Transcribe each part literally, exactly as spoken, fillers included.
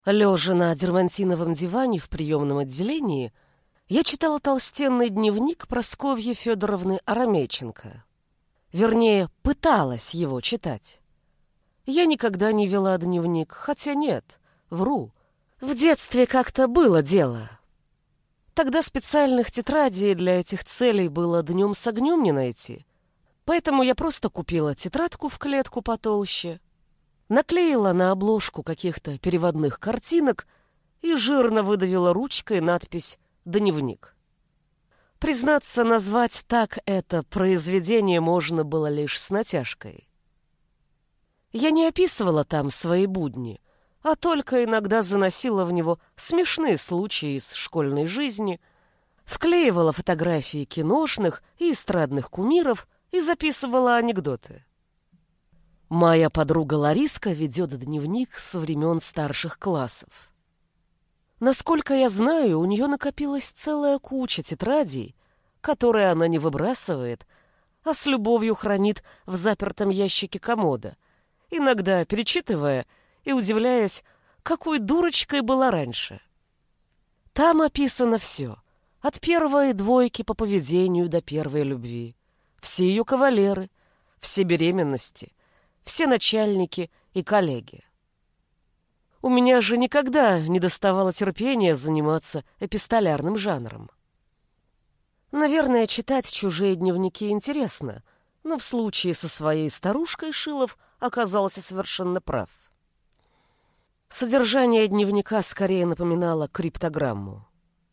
Лежа на дермантиновом диване в приемном отделении, я читала толстенный дневник Прасковьи Федоровны Арамейченко. Вернее, пыталась его читать. Я никогда не вела дневник, хотя нет, вру. В детстве как-то было дело. Тогда специальных тетрадей для этих целей было днем с огнем не найти. Поэтому я просто купила тетрадку в клетку потолще, наклеила на обложку каких-то переводных картинок и жирно выдавила ручкой надпись «Дневник». Признаться, назвать так это произведение можно было лишь с натяжкой. Я не описывала там свои будни, а только иногда заносила в него смешные случаи из школьной жизни, вклеивала фотографии киношных и эстрадных кумиров и записывала анекдоты. Моя подруга Лариска ведет дневник со времен старших классов. Насколько я знаю, у нее накопилась целая куча тетрадей, которые она не выбрасывает, а с любовью хранит в запертом ящике комода, иногда перечитывая и удивляясь, какой дурочкой была раньше. Там описано все, от первой двойки по поведению до первой любви, все ее кавалеры, все беременности, все начальники и коллеги. У меня же никогда не доставало терпения заниматься эпистолярным жанром. Наверное, читать чужие дневники интересно, но в случае со своей старушкой Шилов оказался совершенно прав. Содержание дневника скорее напоминало криптограмму.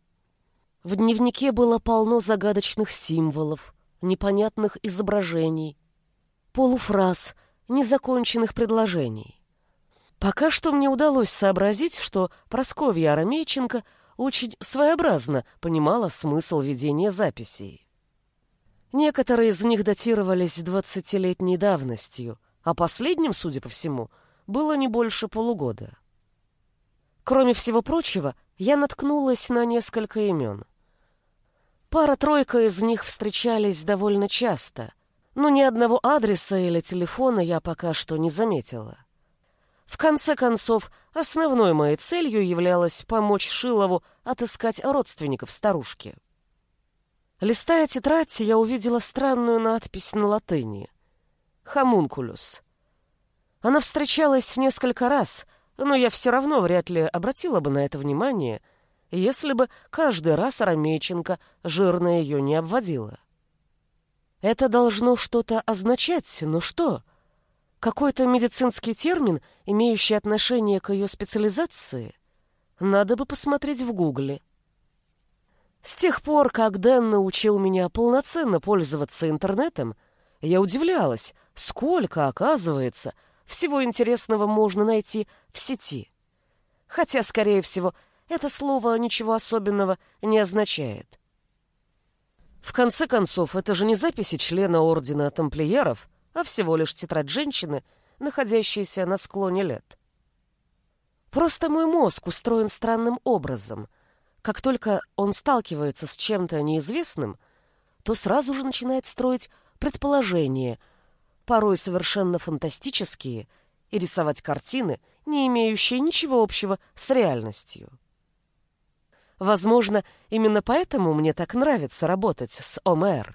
В дневнике было полно загадочных символов, непонятных изображений, полуфраз, незаконченных предложений. Пока что мне удалось сообразить, что Прасковья Арамейченко очень своеобразно понимала смысл ведения записей. Некоторые из них датировались двадцатилетней давностью, а последним, судя по всему, было не больше полугода. Кроме всего прочего, я наткнулась на несколько имен. Пара-тройка из них встречались довольно часто, но ни одного адреса или телефона я пока что не заметила. В конце концов, основной моей целью являлось помочь Шилову отыскать родственников старушки. Листая тетрадь, я увидела странную надпись на латыни «Хомункулюс». Она встречалась несколько раз, но я все равно вряд ли обратила бы на это внимание, если бы каждый раз Арамейченко жирно ее не обводила. Это должно что-то означать, но что? Какой-то медицинский термин, имеющий отношение к ее специализации? Надо бы посмотреть в Гугле. С тех пор, как Дэн научил меня полноценно пользоваться интернетом, я удивлялась, сколько, оказывается, всего интересного можно найти в сети. Хотя, скорее всего, это слово ничего особенного не означает. В конце концов, это же не записи члена ордена тамплиеров, а всего лишь тетрадь женщины, находящейся на склоне лет. Просто мой мозг устроен странным образом. Как только он сталкивается с чем-то неизвестным, то сразу же начинает строить предположения, порой совершенно фантастические, и рисовать картины, не имеющие ничего общего с реальностью. Возможно, именно поэтому мне так нравится работать с ОМР.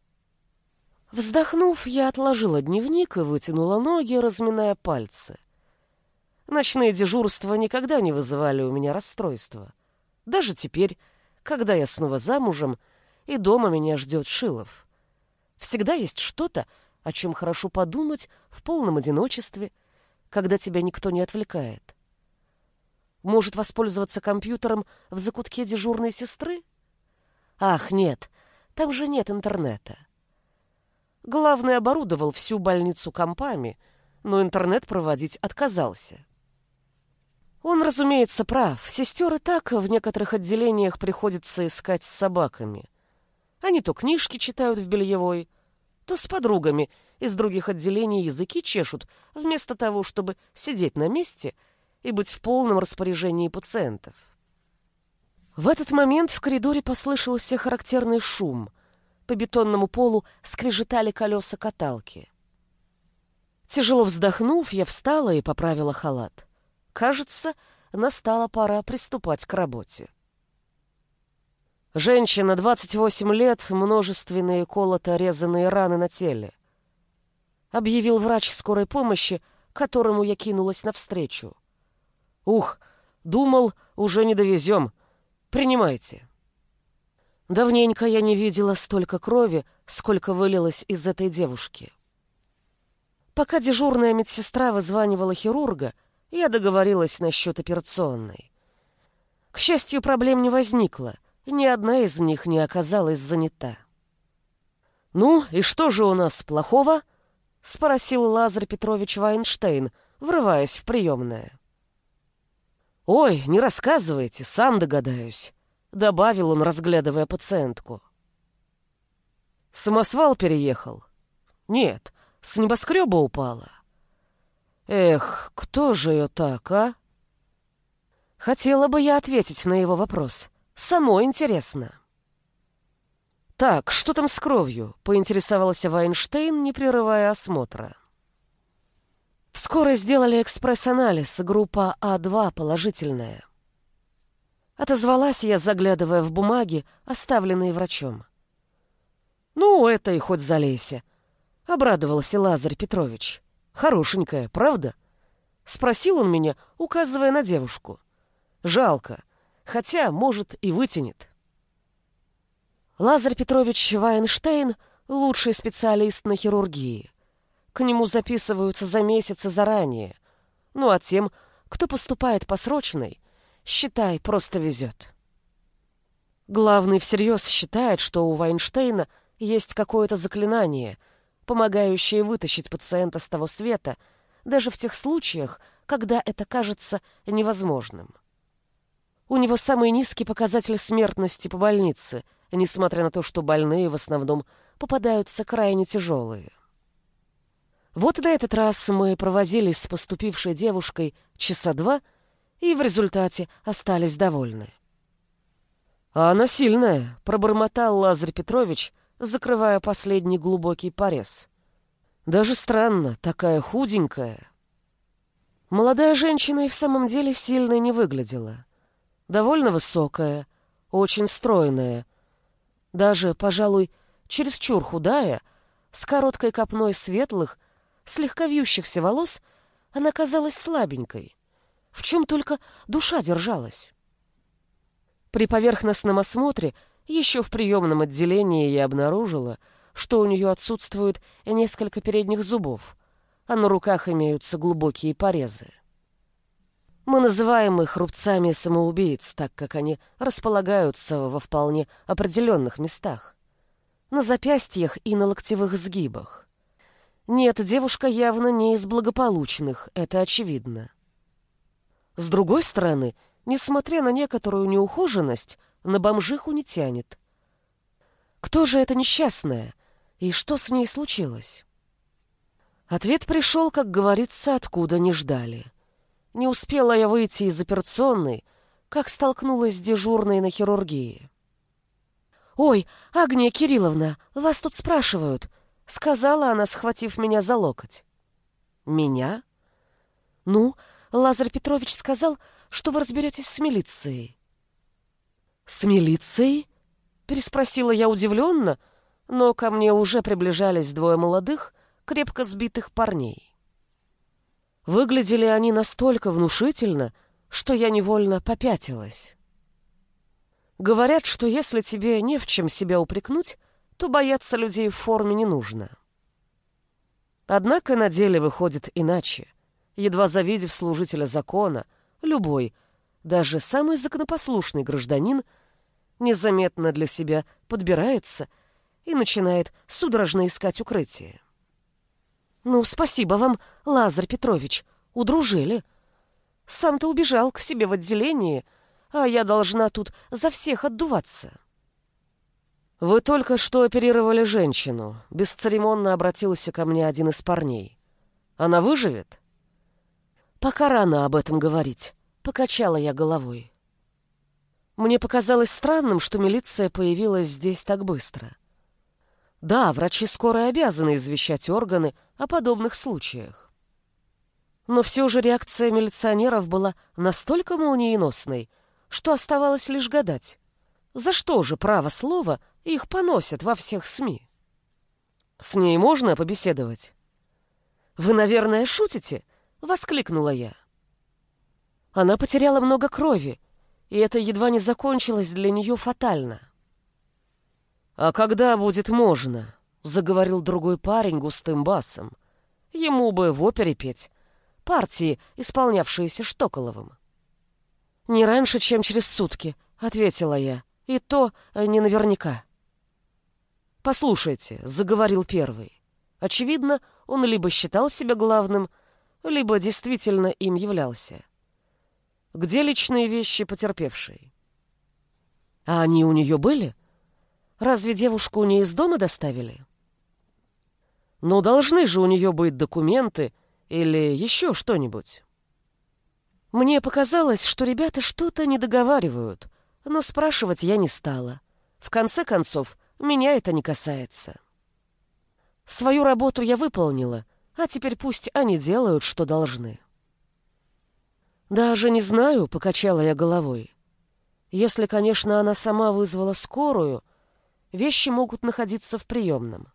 Вздохнув, я отложила дневник и вытянула ноги, разминая пальцы. Ночные дежурства никогда не вызывали у меня расстройства. Даже теперь, когда я снова замужем, и дома меня ждет Шилов. Всегда есть что-то, о чем хорошо подумать в полном одиночестве, когда тебя никто не отвлекает. Может воспользоваться компьютером в закутке дежурной сестры? Ах, нет, там же нет интернета. Главный оборудовал всю больницу компами, но интернет проводить отказался. Он, разумеется, прав. Сестер и так в некоторых отделениях приходится искать с собаками. Они то книжки читают в бельевой, то с подругами из других отделений языки чешут, вместо того, чтобы сидеть на месте и быть в полном распоряжении пациентов. В этот момент в коридоре послышался характерный шум. По бетонному полу скрежетали колеса каталки. Тяжело вздохнув, я встала и поправила халат. Кажется, настала пора приступать к работе. Женщина, двадцать восемь лет, множественные колото-резанные раны на теле. Объявил врач скорой помощи, которому я кинулась навстречу. Ух, думал, уже не довезем. Принимайте. Давненько я не видела столько крови, сколько вылилось из этой девушки. Пока дежурная медсестра вызванивала хирурга, я договорилась насчет операционной. К счастью, проблем не возникло, ни одна из них не оказалась занята. «Ну, и что же у нас плохого?» — спросил Лазарь Петрович Вайнштейн, врываясь в приемное. «Ой, не рассказывайте, сам догадаюсь», — добавил он, разглядывая пациентку. «Самосвал переехал?» «Нет, с небоскреба упала». «Эх, кто же ее так, а?» Хотела бы я ответить на его вопрос. Само интересно. «Так, что там с кровью?» — поинтересовался Вайнштейн, не прерывая осмотра. В скорой сделали экспресс-анализ, группа А два положительная. Отозвалась я, заглядывая в бумаги, оставленные врачом. «Ну, это и хоть залейся», — обрадовался Лазарь Петрович. «Хорошенькая, правда?» — спросил он меня, указывая на девушку. «Жалко, хотя, может, и вытянет». Лазарь Петрович Вайнштейн — лучший специалист на хирургии. К нему записываются за месяцы заранее. Ну а тем, кто поступает по срочной, считай, просто везет. Главный всерьез считает, что у Вайнштейна есть какое-то заклинание, помогающее вытащить пациента с того света, даже в тех случаях, когда это кажется невозможным. У него самый низкий показатель смертности по больнице, несмотря на то, что больные в основном попадаются крайне тяжелые. Вот и на этот раз мы провозились с поступившей девушкой часа два и в результате остались довольны. «А она сильная», — пробормотал Лазарь Петрович, закрывая последний глубокий порез. «Даже странно, такая худенькая». Молодая женщина и в самом деле сильной не выглядела. Довольно высокая, очень стройная, даже, пожалуй, чересчур худая, с короткой копной светлых, слегка вьющихся волос, она казалась слабенькой. В чем только душа держалась. При поверхностном осмотре еще в приемном отделении я обнаружила, что у нее отсутствует несколько передних зубов, а на руках имеются глубокие порезы. Мы называем их рубцами самоубийц, так как они располагаются во вполне определенных местах. На запястьях и на локтевых сгибах. Нет, девушка явно не из благополучных, это очевидно. С другой стороны, несмотря на некоторую неухоженность, на бомжиху не тянет. Кто же эта несчастная? И что с ней случилось? Ответ пришел, как говорится, откуда не ждали. Не успела я выйти из операционной, как столкнулась с дежурной на хирургии. «Ой, Агния Кирилловна, вас тут спрашивают», — сказала она, схватив меня за локоть. «Меня?» «Ну, Лазарь Петрович сказал, что вы разберетесь с милицией». «С милицией?» — переспросила я удивленно, но ко мне уже приближались двое молодых, крепко сбитых парней. Выглядели они настолько внушительно, что я невольно попятилась. Говорят, что если тебе не в чем себя упрекнуть, то бояться людей в форме не нужно. Однако на деле выходит иначе. Едва завидев служителя закона, любой, даже самый законопослушный гражданин, незаметно для себя подбирается и начинает судорожно искать укрытие. «Ну, спасибо вам, Лазарь Петрович, удружили. Сам-то убежал к себе в отделение, а я должна тут за всех отдуваться». «Вы только что оперировали женщину», — бесцеремонно обратился ко мне один из парней. «Она выживет?» «Пока рано об этом говорить», — покачала я головой. Мне показалось странным, что милиция появилась здесь так быстро. Да, врачи скорой обязаны извещать органы о подобных случаях. Но все же реакция милиционеров была настолько молниеносной, что оставалось лишь гадать, за что же, право слово, их поносят во всех СМИ. «С ней можно побеседовать?» «Вы, наверное, шутите?» — воскликнула я. Она потеряла много крови, и это едва не закончилось для нее фатально. «А когда будет можно?» — заговорил другой парень густым басом. Ему бы в опере петь, партии, исполнявшиеся Штоколовым. «Не раньше, чем через сутки», — ответила я, — «и то не наверняка». «Послушайте», — заговорил первый. Очевидно, он либо считал себя главным, либо действительно им являлся. «Где личные вещи потерпевшей?» «А они у нее были? Разве девушку не из дома доставили?» «Ну, должны же у нее быть документы или еще что-нибудь». Мне показалось, что ребята что-то не договаривают, но спрашивать я не стала. В конце концов, меня это не касается. Свою работу я выполнила, а теперь пусть они делают, что должны. «Даже не знаю», — покачала я головой. «Если, конечно, она сама вызвала скорую, вещи могут находиться в приемном».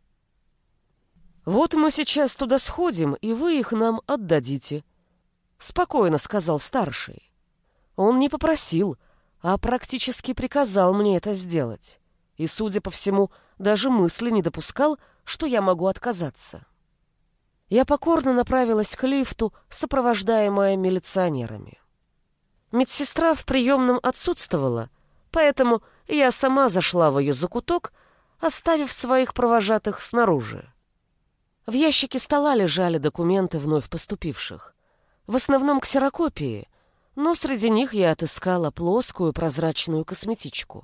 «Вот мы сейчас туда сходим, и вы их нам отдадите», — спокойно сказал старший. Он не попросил, а практически приказал мне это сделать. И, судя по всему, даже мысли не допускал, что я могу отказаться. Я покорно направилась к лифту, сопровождаемая милиционерами. Медсестра в приемном отсутствовала, поэтому я сама зашла в ее закуток, оставив своих провожатых снаружи. В ящике стола лежали документы вновь поступивших. В основном ксерокопии, но среди них я отыскала плоскую прозрачную косметичку.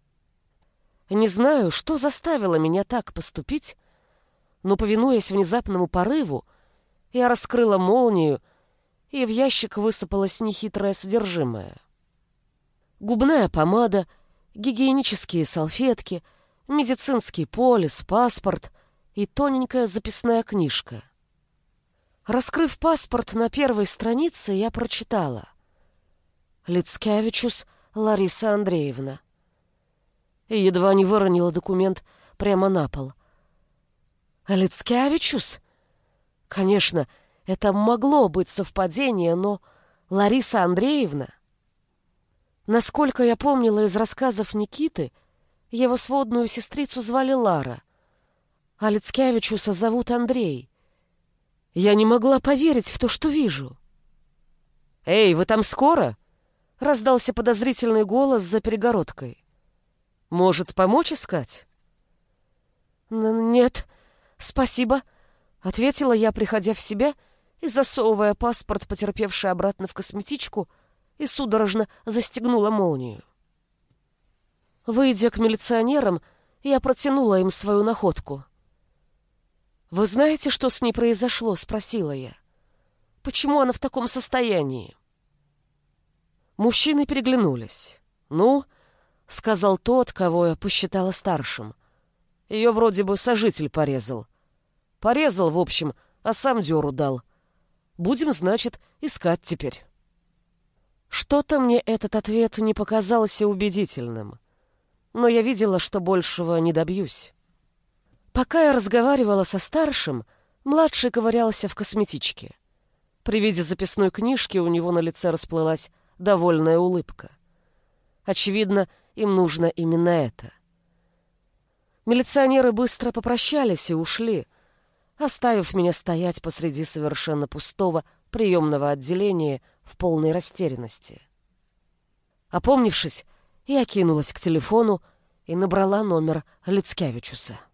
Не знаю, что заставило меня так поступить, но, повинуясь внезапному порыву, я раскрыла молнию, и в ящик высыпалось нехитрое содержимое. Губная помада, гигиенические салфетки, медицинский полис, паспорт и тоненькая записная книжка. Раскрыв паспорт на первой странице, я прочитала: «Лицкевичус Лариса Андреевна». И едва не выронила документ прямо на пол. «Лицкевичус?» Конечно, это могло быть совпадение, но Лариса Андреевна? Насколько я помнила из рассказов Никиты, его сводную сестрицу звали Лара, а Лицкевичуса зовут Андрей. Я не могла поверить в то, что вижу. «Эй, вы там скоро?» — раздался подозрительный голос за перегородкой. «Может, помочь искать?» «Нет, спасибо», — ответила я, приходя в себя и засовывая паспорт потерпевшей обратно в косметичку, и судорожно застегнула молнию. Выйдя к милиционерам, я протянула им свою находку. «Вы знаете, что с ней произошло?» — спросила я. «Почему она в таком состоянии?» Мужчины переглянулись. «Ну, — сказал тот, кого я посчитала старшим, — ее вроде бы сожитель порезал. Порезал, в общем, а сам дёру дал. Будем, значит, искать теперь». Что-то мне этот ответ не показался убедительным, но я видела, что большего не добьюсь. Пока я разговаривала со старшим, младший ковырялся в косметичке. При виде записной книжки у него на лице расплылась довольная улыбка. Очевидно, им нужно именно это. Милиционеры быстро попрощались и ушли, оставив меня стоять посреди совершенно пустого приемного отделения в полной растерянности. Опомнившись, я кинулась к телефону и набрала номер Лицкевичуса.